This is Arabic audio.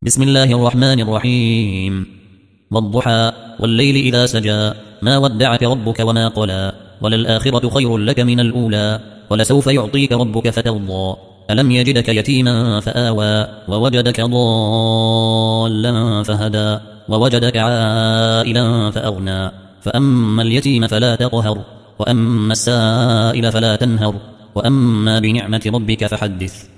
بسم الله الرحمن الرحيم. والضحى والليل إذا سجى ما ودعك ربك وما قلى وللآخرة خير لك من الأولى ولسوف يعطيك ربك فترضى ألم يجدك يتيما فآوى ووجدك ضالا فهدى ووجدك عائلا فأغنى فأما اليتيم فلا تقهر وأما السائل فلا تنهر وأما بنعمة ربك فحدث.